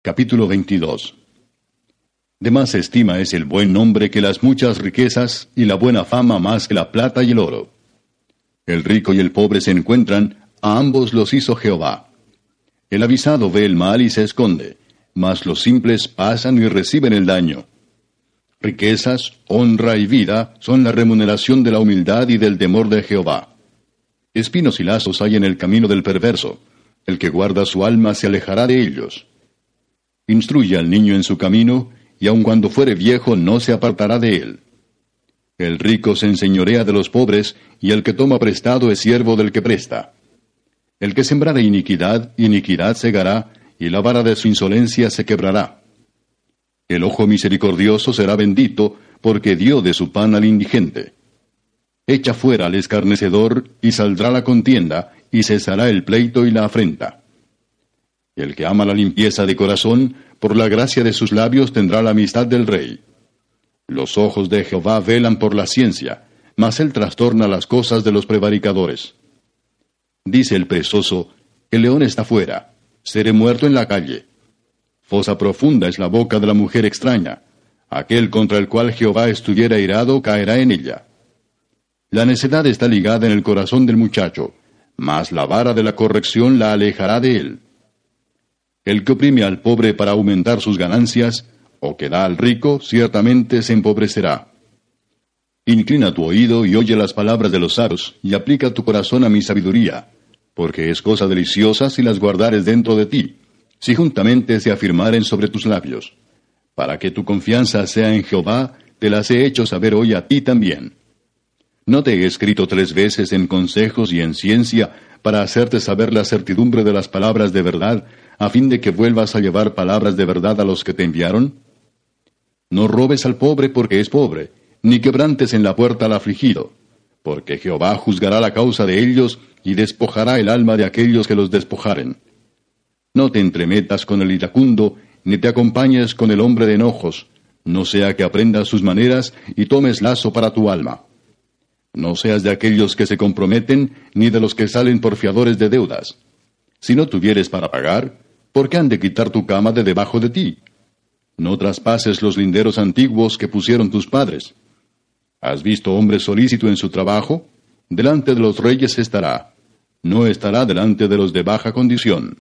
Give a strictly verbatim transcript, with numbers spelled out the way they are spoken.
Capítulo veintidós. De más estima es el buen nombre que las muchas riquezas, y la buena fama más que la plata y el oro. El rico y el pobre se encuentran, a ambos los hizo Jehová. El avisado ve el mal y se esconde, mas los simples pasan y reciben el daño. Riquezas, honra y vida son la remuneración de la humildad y del temor de Jehová. Espinos y lazos hay en el camino del perverso. El que guarda su alma se alejará de ellos. Instruye al niño en su camino, y aun cuando fuere viejo no se apartará de él. El rico se enseñorea de los pobres, y el que toma prestado es siervo del que presta. El que sembrare iniquidad, iniquidad segará, y la vara de su insolencia se quebrará. El ojo misericordioso será bendito, porque dio de su pan al indigente. Echa fuera al escarnecedor, y saldrá la contienda, y cesará el pleito y la afrenta. El que ama la limpieza de corazón, por la gracia de sus labios tendrá la amistad del rey. Los ojos de Jehová velan por la ciencia, mas él trastorna las cosas de los prevaricadores. Dice el perezoso, el león está fuera, seré muerto en la calle. Fosa profunda es la boca de la mujer extraña, aquel contra el cual Jehová estuviera irado caerá en ella. La necedad está ligada en el corazón del muchacho, mas la vara de la corrección la alejará de él. El que oprime al pobre para aumentar sus ganancias, o que da al rico, ciertamente se empobrecerá. Inclina tu oído y oye las palabras de los sabios, y aplica tu corazón a mi sabiduría, porque es cosa deliciosa si las guardares dentro de ti, si juntamente se afirmaren sobre tus labios. Para que tu confianza sea en Jehová, te las he hecho saber hoy a ti también. ¿No te he escrito tres veces en consejos y en ciencia, para hacerte saber la certidumbre de las palabras de verdad, a fin de que vuelvas a llevar palabras de verdad a los que te enviaron? No robes al pobre porque es pobre, ni quebrantes en la puerta al afligido, porque Jehová juzgará la causa de ellos, y despojará el alma de aquellos que los despojaren. No te entremetas con el iracundo, ni te acompañes con el hombre de enojos, no sea que aprendas sus maneras, y tomes lazo para tu alma. No seas de aquellos que se comprometen, ni de los que salen por fiadores de deudas. Si no tuvieres para pagar, ¿por qué han de quitar tu cama de debajo de ti? No traspases los linderos antiguos que pusieron tus padres. ¿Has visto hombre solícito en su trabajo? Delante de los reyes estará, no estará delante de los de baja condición.